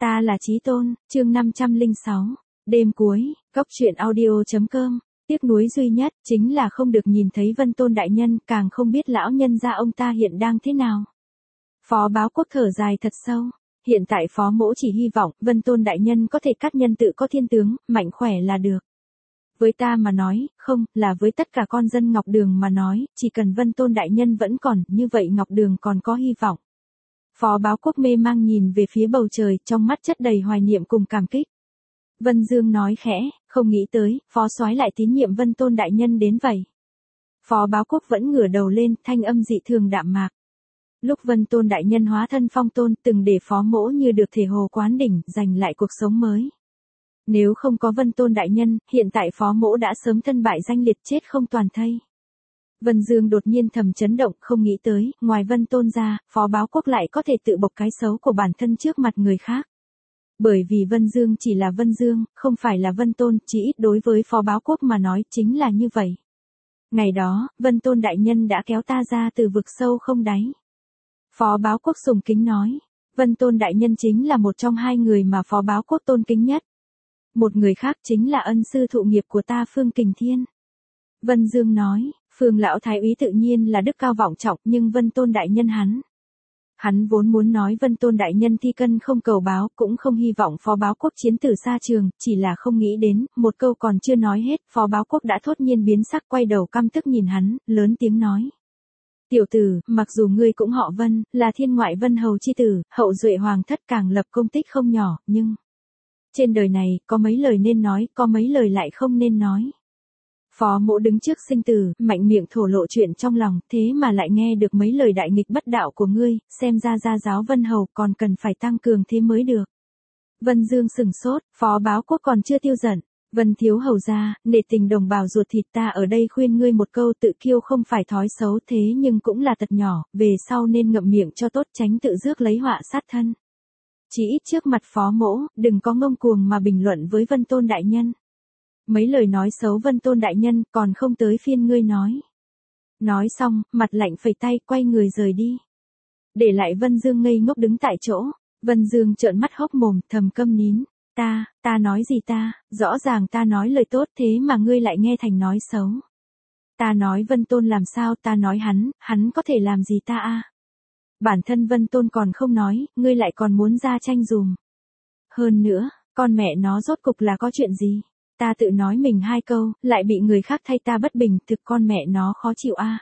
Ta là Chí Tôn, chương 506. Đêm cuối, Cốc truyện audio.com. Tiếc nuối duy nhất chính là không được nhìn thấy Vân Tôn đại nhân, càng không biết lão nhân gia ông ta hiện đang thế nào. Phó Báo Quốc thở dài thật sâu. Hiện tại Phó Mỗ chỉ hy vọng Vân Tôn đại nhân có thể cắt nhân tự có thiên tướng, mạnh khỏe là được. Với ta mà nói, không, là với tất cả con dân Ngọc Đường mà nói, chỉ cần Vân Tôn đại nhân vẫn còn, như vậy Ngọc Đường còn có hy vọng. Phó Báo Quốc mê mang nhìn về phía bầu trời, trong mắt chất đầy hoài niệm cùng cảm kích. Vân Dương nói khẽ, không nghĩ tới, Phó soái lại tín nhiệm Vân Tôn đại nhân đến vậy. Phó Báo Quốc vẫn ngửa đầu lên, thanh âm dị thường đạm mạc. Lúc Vân Tôn đại nhân hóa thân phong tôn, từng để Phó Mỗ như được thể hồ quán đỉnh, giành lại cuộc sống mới. Nếu không có Vân Tôn đại nhân, hiện tại Phó Mỗ đã sớm thân bại danh liệt, chết không toàn thây. Vân Dương đột nhiên thầm chấn động, không nghĩ tới, ngoài Vân Tôn ra, Phó Báo Quốc lại có thể tự bộc cái xấu của bản thân trước mặt người khác. Bởi vì Vân Dương chỉ là Vân Dương, không phải là Vân Tôn, chỉ ít đối với Phó Báo Quốc mà nói chính là như vậy. Ngày đó, Vân Tôn đại nhân đã kéo ta ra từ vực sâu không đáy. Phó Báo Quốc sùng kính nói, Vân Tôn đại nhân chính là một trong hai người mà Phó Báo Quốc tôn kính nhất. Một người khác chính là ân sư thụ nghiệp của ta Phương Kình Thiên. Vân Dương nói, Phương lão thái úy tự nhiên là đức cao vọng trọng, nhưng Vân Tôn đại nhân hắn vốn muốn nói Vân Tôn đại nhân thi cân không cầu báo, cũng không hy vọng Phó Báo Quốc chiến tử xa trường, chỉ là không nghĩ đến, một câu còn chưa nói hết, Phó Báo Quốc đã thốt nhiên biến sắc, quay đầu căm tức nhìn hắn, lớn tiếng nói. Tiểu tử, mặc dù ngươi cũng họ Vân, là thiên ngoại Vân hầu chi tử, hậu duệ hoàng thất càng lập công tích không nhỏ, nhưng trên đời này, có mấy lời nên nói, có mấy lời lại không nên nói. Phó Mỗ đứng trước sinh tử, mạnh miệng thổ lộ chuyện trong lòng, thế mà lại nghe được mấy lời đại nghịch bất đạo của ngươi, xem ra gia giáo Vân hầu còn cần phải tăng cường thế mới được. Vân Dương sừng sốt, Phó Báo Quốc còn chưa tiêu giận. Vân thiếu hầu gia, nể tình đồng bào ruột thịt, ta ở đây khuyên ngươi một câu, tự kiêu không phải thói xấu, thế nhưng cũng là tật nhỏ, về sau nên ngậm miệng cho tốt, tránh tự rước lấy họa sát thân. Chỉ ít trước mặt Phó Mỗ, đừng có ngông cuồng mà bình luận với Vân Tôn đại nhân. Mấy lời nói xấu Vân Tôn đại nhân, còn không tới phiên ngươi nói. Nói xong, mặt lạnh phẩy tay, quay người rời đi. Để lại Vân Dương ngây ngốc đứng tại chỗ. Vân Dương trợn mắt hốc mồm, thầm câm nín. Ta nói gì ta, rõ ràng ta nói lời tốt, thế mà ngươi lại nghe thành nói xấu. Ta nói Vân Tôn làm sao, ta nói hắn có thể làm gì ta a? Bản thân Vân Tôn còn không nói, ngươi lại còn muốn ra tranh dùm. Hơn nữa, con mẹ nó rốt cục là có chuyện gì? Ta tự nói mình hai câu, lại bị người khác thay ta bất bình, thực con mẹ nó khó chịu a.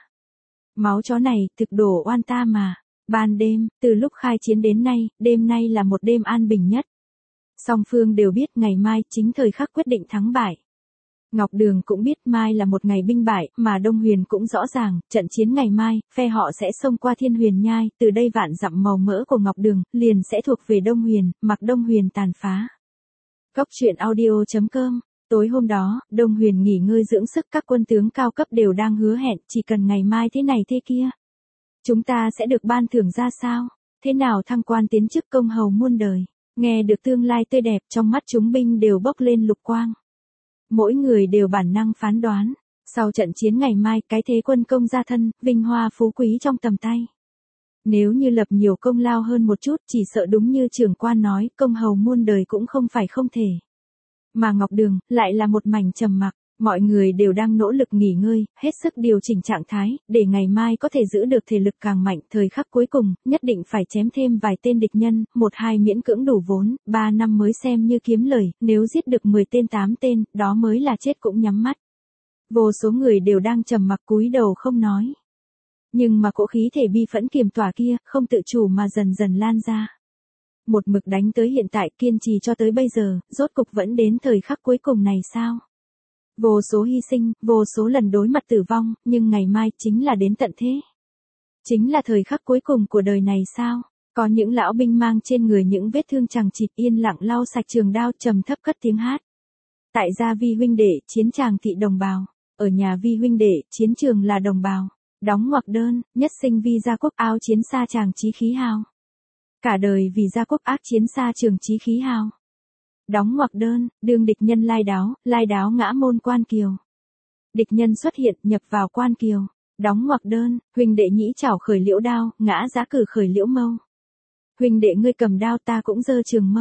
Máu chó này, thực đổ oan ta mà. Ban đêm, từ lúc khai chiến đến nay, đêm nay là một đêm an bình nhất. Song phương đều biết ngày mai chính thời khắc quyết định thắng bại. Ngọc Đường cũng biết mai là một ngày binh bại, mà Đông Huyền cũng rõ ràng, trận chiến ngày mai, phe họ sẽ xông qua Thiên Huyền Nhai, từ đây vạn dặm màu mỡ của Ngọc Đường, liền sẽ thuộc về Đông Huyền, mặc Đông Huyền tàn phá. Cốc truyện audio.com. Tối hôm đó, Đông Huyền nghỉ ngơi dưỡng sức, các quân tướng cao cấp đều đang hứa hẹn, chỉ cần ngày mai thế này thế kia. Chúng ta sẽ được ban thưởng ra sao? Thế nào thăng quan tiến chức công hầu muôn đời? Nghe được tương lai tươi đẹp, trong mắt chúng binh đều bốc lên lục quang. Mỗi người đều bản năng phán đoán, sau trận chiến ngày mai, cái thế quân công gia thân, vinh hoa phú quý trong tầm tay. Nếu như lập nhiều công lao hơn một chút, chỉ sợ đúng như trưởng quan nói, công hầu muôn đời cũng không phải không thể. Mà Ngọc Đường, lại là một mảnh trầm mặc, mọi người đều đang nỗ lực nghỉ ngơi, hết sức điều chỉnh trạng thái, để ngày mai có thể giữ được thể lực càng mạnh, thời khắc cuối cùng, nhất định phải chém thêm vài tên địch nhân, 1-2 miễn cưỡng đủ vốn, 3 năm mới xem như kiếm lời, nếu giết được 10 tên 8 tên, đó mới là chết cũng nhắm mắt. Vô số người đều đang trầm mặc cúi đầu không nói. Nhưng mà cỗ khí thể bi phẫn kiềm tỏa kia, không tự chủ mà dần dần lan ra. Một mực đánh tới hiện tại, kiên trì cho tới bây giờ, rốt cục vẫn đến thời khắc cuối cùng này sao? Vô số hy sinh, vô số lần đối mặt tử vong, nhưng ngày mai chính là đến tận thế. Chính là thời khắc cuối cùng của đời này sao? Có những lão binh mang trên người những vết thương chằng chịt, yên lặng lau sạch trường đao, trầm thấp cất tiếng hát. Tại gia Vi huynh đệ, chiến tràng thị đồng bào. Ở nhà Vi huynh đệ, chiến trường là đồng bào. Đóng ngoặc đơn, nhất sinh vì gia quốc, áo chiến xa tràng chí khí hào. Cả đời vì gia quốc, ác chiến xa trường chí khí hào. Đóng ngoặc đơn, đương địch nhân lai đáo ngã môn quan kiều. Địch nhân xuất hiện, nhập vào quan kiều. Đóng ngoặc đơn, huynh đệ nhĩ chảo khởi liễu đao, ngã giã cử khởi liễu mâu. Huynh đệ ngươi cầm đao, ta cũng giơ trường mâu.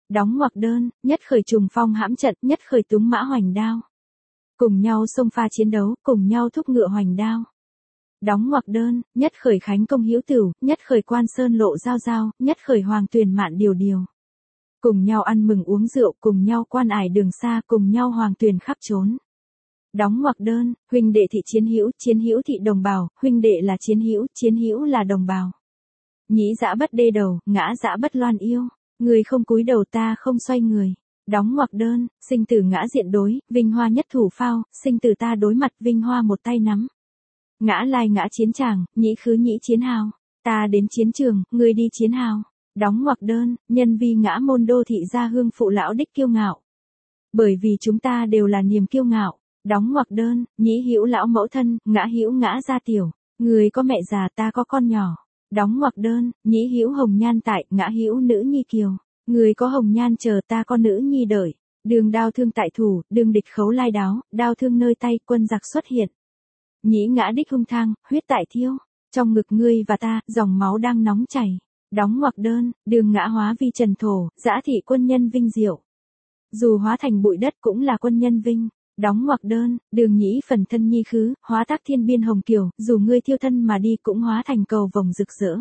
Đóng ngoặc đơn, nhất khởi trùng phong hãm trận, nhất khởi túng mã hoành đao. Cùng nhau xông pha chiến đấu, cùng nhau thúc ngựa hoành đao. Đóng ngoặc đơn, nhất khởi khánh công hữu tửu, nhất khởi quan sơn lộ giao giao, nhất khởi hoàng tuyền mạn điều điều. Cùng nhau ăn mừng uống rượu, cùng nhau quan ải đường xa, cùng nhau hoàng tuyền khắp trốn. Đóng ngoặc đơn, huynh đệ thị chiến hữu thị đồng bào, huynh đệ là chiến hữu là đồng bào. Nhĩ dã bất đê đầu, ngã dã bất loan yêu, người không cúi đầu ta không xoay người. Đóng ngoặc đơn, sinh tử ngã diện đối, vinh hoa nhất thủ phao, sinh tử ta đối mặt vinh hoa một tay nắm. Ngã lai ngã chiến tràng, nhĩ khứ nhĩ chiến hào, ta đến chiến trường, người đi chiến hào. Đóng ngoặc đơn, nhân vi ngã môn đô thị gia hương phụ lão đích kiêu ngạo. Bởi vì chúng ta đều là niềm kiêu ngạo. Đóng ngoặc đơn, nhĩ hữu lão mẫu thân, ngã hữu ngã gia tiểu, người có mẹ già ta có con nhỏ. Đóng ngoặc đơn, nhĩ hữu hồng nhan tại, ngã hữu nữ nhi kiều, người có hồng nhan chờ ta có nữ nhi đợi. Đường đao thương tại thủ, đường địch khấu lai đáo, đao thương nơi tay quân giặc xuất hiện. Nhĩ ngã đích hung thang, huyết tại thiêu, trong ngực ngươi và ta, dòng máu đang nóng chảy. Đóng ngoặc đơn, đường ngã hóa vi trần thổ, dã thị quân nhân vinh diệu. Dù hóa thành bụi đất cũng là quân nhân vinh. Đóng ngoặc đơn, đường nhĩ phần thân nhi khứ, hóa tác thiên biên hồng kiều, dù ngươi thiêu thân mà đi cũng hóa thành cầu vồng rực rỡ.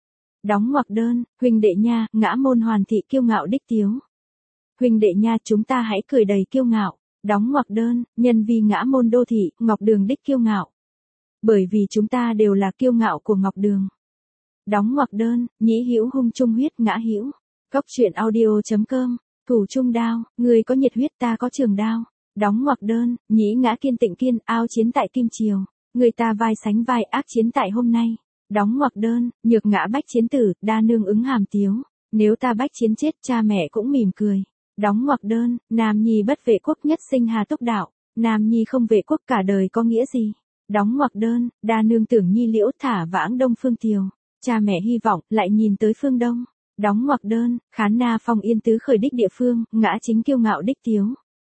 Đóng ngoặc đơn, huynh đệ nha, ngã môn hoàn thị kiêu ngạo đích tiếu. Huynh đệ nha, chúng ta hãy cười đầy kiêu ngạo. Đóng ngoặc đơn, nhân vi ngã môn đô thị, Ngọc Đường đích kiêu ngạo. Bởi vì chúng ta đều là kiêu ngạo của Ngọc Đường. Đóng ngoặc đơn, nhĩ hữu hung trung huyết ngã hữu. Cốc truyện audio.com, thủ trung đao, người có nhiệt huyết ta có trường đao. Đóng ngoặc đơn, nhĩ ngã kiên tịnh kiên, ao chiến tại Kim Triều, người ta vai sánh vai ác chiến tại hôm nay. Đóng ngoặc đơn, nhược ngã bách chiến tử, đa nương ứng hàm tiếu, nếu ta bách chiến chết cha mẹ cũng mỉm cười. Đóng ngoặc đơn, nam nhi bất vệ quốc nhất sinh hà túc đạo, nam nhi không vệ quốc cả đời có nghĩa gì. Đóng ngoặc đơn, đa nương tưởng nhi liễu thả vãng đông phương tiều, cha mẹ hy vọng lại nhìn tới phương đông. Đóng ngoặc đơn, khán na phong yên tứ khởi đích địa phương, ngã chính kiêu ngạo đích tiếu.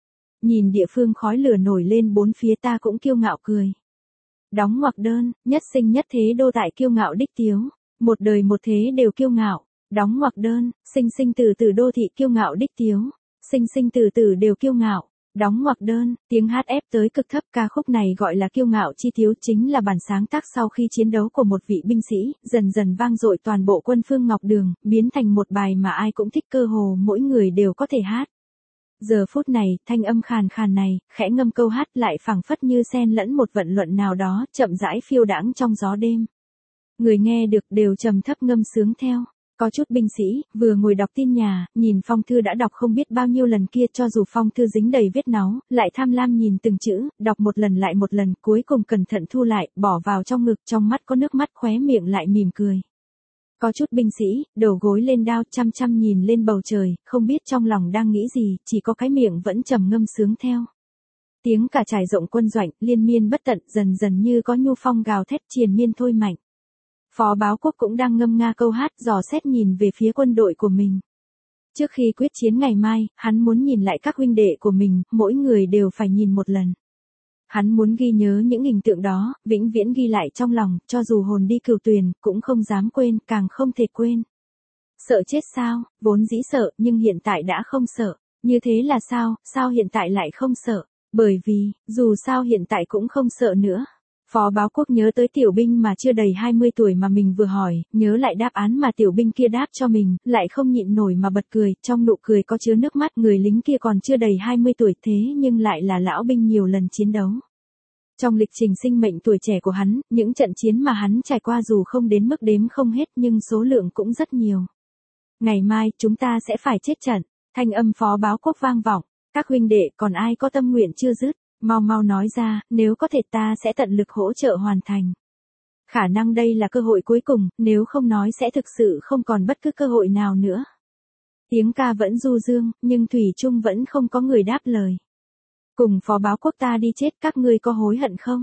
Nhìn địa phương khói lửa nổi lên bốn phía ta cũng kiêu ngạo cười. Đóng ngoặc đơn, nhất sinh nhất thế đô tại kiêu ngạo đích tiếu, một đời một thế đều kiêu ngạo. Đóng ngoặc đơn, sinh sinh tử tử đô thị kiêu ngạo đích tiếu, sinh sinh tử tử đều kiêu ngạo. Đóng ngoặc đơn, tiếng hát ép tới cực thấp, ca khúc này gọi là kiêu ngạo chi tiếu, chính là bản sáng tác sau khi chiến đấu của một vị binh sĩ, dần dần vang dội toàn bộ quân phương Ngọc Đường, biến thành một bài mà ai cũng thích, cơ hồ mỗi người đều có thể hát. Giờ phút này, thanh âm khàn khàn này, khẽ ngâm câu hát lại phảng phất như xen lẫn một vận luận nào đó, chậm rãi phiêu đãng trong gió đêm. Người nghe được đều trầm thấp ngâm sướng theo. Có chút binh sĩ, vừa ngồi đọc tin nhà, nhìn phong thư đã đọc không biết bao nhiêu lần kia, cho dù phong thư dính đầy vết náu, lại tham lam nhìn từng chữ, đọc một lần lại một lần, cuối cùng cẩn thận thu lại, bỏ vào trong ngực, trong mắt có nước mắt, khóe miệng lại mỉm cười. Có chút binh sĩ, đầu gối lên đao, chăm chăm nhìn lên bầu trời, không biết trong lòng đang nghĩ gì, chỉ có cái miệng vẫn trầm ngâm sướng theo. Tiếng cả trải rộng quân doanh, liên miên bất tận, dần dần như có nhu phong gào thét triền miên thôi mạnh. Phó Báo Quốc cũng đang ngâm nga câu hát, dò xét nhìn về phía quân đội của mình. Trước khi quyết chiến ngày mai, hắn muốn nhìn lại các huynh đệ của mình, mỗi người đều phải nhìn một lần. Hắn muốn ghi nhớ những hình tượng đó, vĩnh viễn ghi lại trong lòng, cho dù hồn đi cửu tuyền, cũng không dám quên, càng không thể quên. Sợ chết sao, vốn dĩ sợ, nhưng hiện tại đã không sợ. Như thế là sao hiện tại lại không sợ? Bởi vì, dù sao hiện tại cũng không sợ nữa. Phó Báo Quốc nhớ tới tiểu binh mà chưa đầy 20 tuổi mà mình vừa hỏi, nhớ lại đáp án mà tiểu binh kia đáp cho mình, lại không nhịn nổi mà bật cười, trong nụ cười có chứa nước mắt, người lính kia còn chưa đầy 20 tuổi thế nhưng lại là lão binh nhiều lần chiến đấu. Trong lịch trình sinh mệnh tuổi trẻ của hắn, những trận chiến mà hắn trải qua dù không đến mức đếm không hết nhưng số lượng cũng rất nhiều. Ngày mai, chúng ta sẽ phải chết trận, thanh âm Phó Báo Quốc vang vọng, các huynh đệ còn ai có tâm nguyện chưa dứt. Mau mau nói ra, nếu có thể ta sẽ tận lực hỗ trợ hoàn thành. Khả năng đây là cơ hội cuối cùng, nếu không nói sẽ thực sự không còn bất cứ cơ hội nào nữa. Tiếng ca vẫn du dương, nhưng thủy chung vẫn không có người đáp lời. Cùng Phó Báo Quốc ta đi chết, các ngươi có hối hận không?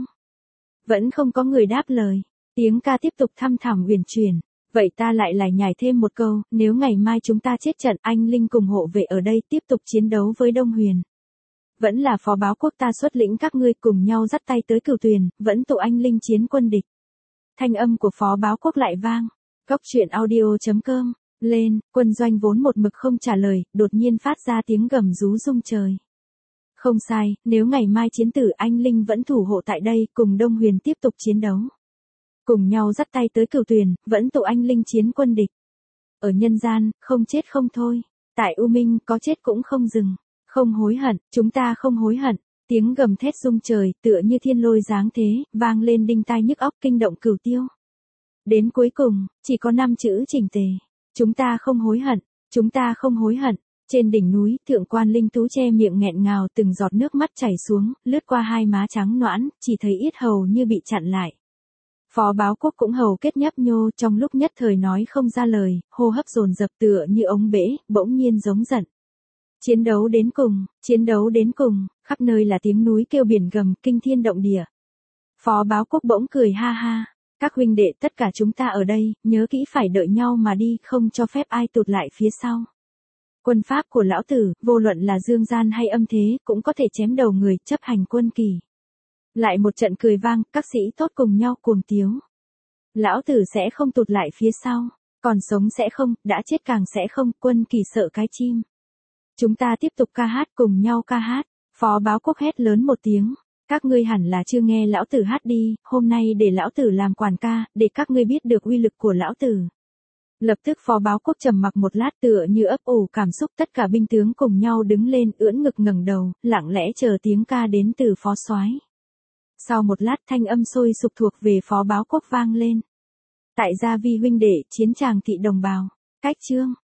Vẫn không có người đáp lời. Tiếng ca tiếp tục thăm thẳm uyển chuyển. Vậy ta lại nhải thêm một câu, nếu ngày mai chúng ta chết trận, anh Linh cùng hộ vệ ở đây tiếp tục chiến đấu với Đông Huyền. Vẫn là Phó Báo Quốc ta xuất lĩnh các ngươi cùng nhau dắt tay tới cửu tuyền, vẫn tụ anh Linh chiến quân địch. Thanh âm của Phó Báo Quốc lại vang. Cốc truyện audio.com Lên, quân doanh vốn một mực không trả lời, đột nhiên phát ra tiếng gầm rú rung trời. Không sai, nếu ngày mai chiến tử anh Linh vẫn thủ hộ tại đây, cùng Đông Huyền tiếp tục chiến đấu. Cùng nhau dắt tay tới Cửu Tuyền, vẫn tụ anh Linh chiến quân địch. Ở nhân gian, không chết không thôi. Tại U Minh, có chết cũng không dừng. Không hối hận, chúng ta không hối hận. Tiếng gầm thét rung trời, tựa như thiên lôi giáng thế, vang lên đinh tai nhức óc kinh động Cửu Tiêu. Đến cuối cùng, chỉ có 5 chữ chỉnh tề. Chúng ta không hối hận, chúng ta không hối hận. Trên đỉnh núi, Thượng Quan Linh Tú che miệng nghẹn ngào, từng giọt nước mắt chảy xuống, lướt qua hai má trắng nõn, chỉ thấy yết hầu như bị chặn lại. Phó Báo Quốc cũng hầu kết nhấp nhô, trong lúc nhất thời nói không ra lời, hô hấp dồn dập tựa như ống bể, bỗng nhiên giống giận. Chiến đấu đến cùng, chiến đấu đến cùng, khắp nơi là tiếng núi kêu biển gầm, kinh thiên động địa. Phó Báo Quốc bỗng cười ha ha. Các huynh đệ tất cả chúng ta ở đây, nhớ kỹ phải đợi nhau mà đi, không cho phép ai tụt lại phía sau. Quân pháp của lão tử, vô luận là dương gian hay âm thế, cũng có thể chém đầu người, chấp hành quân kỳ. Lại một trận cười vang, các sĩ tốt cùng nhau cuồng tiếu. Lão tử sẽ không tụt lại phía sau, còn sống sẽ không, đã chết càng sẽ không, quân kỳ sợ cái chim. Chúng ta tiếp tục ca hát, cùng nhau ca hát. Phó Báo Quốc hét lớn một tiếng. Các ngươi hẳn là chưa nghe lão tử hát đi, hôm nay để lão tử làm quản ca, để các ngươi biết được uy lực của lão tử. Lập tức Phó Báo Quốc trầm mặc một lát tựa như ấp ủ cảm xúc, tất cả binh tướng cùng nhau đứng lên, ưỡn ngực ngẩng đầu, lặng lẽ chờ tiếng ca đến từ Phó Soái. Sau một lát thanh âm sôi sục thuộc về Phó Báo Quốc vang lên. Tại gia vi huynh đệ, chiến tràng thị đồng bào, cách chương.